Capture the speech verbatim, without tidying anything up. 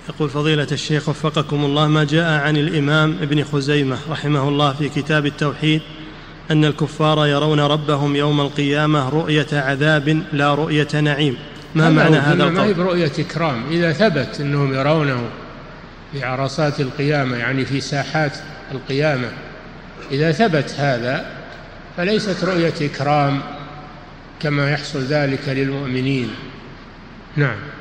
يقول فضيلة الشيخ وفقكم الله، ما جاء عن الإمام ابن خزيمة رحمه الله في كتاب التوحيد أن الكفار يرون ربهم يوم القيامة رؤية عذاب لا رؤية نعيم، ما معنى هذا القول؟ ما هي برؤية إكرام. إذا ثبت أنهم يرونه في عرصات القيامة، يعني في ساحات القيامة، إذا ثبت هذا فليست رؤية إكرام كما يحصل ذلك للمؤمنين. نعم.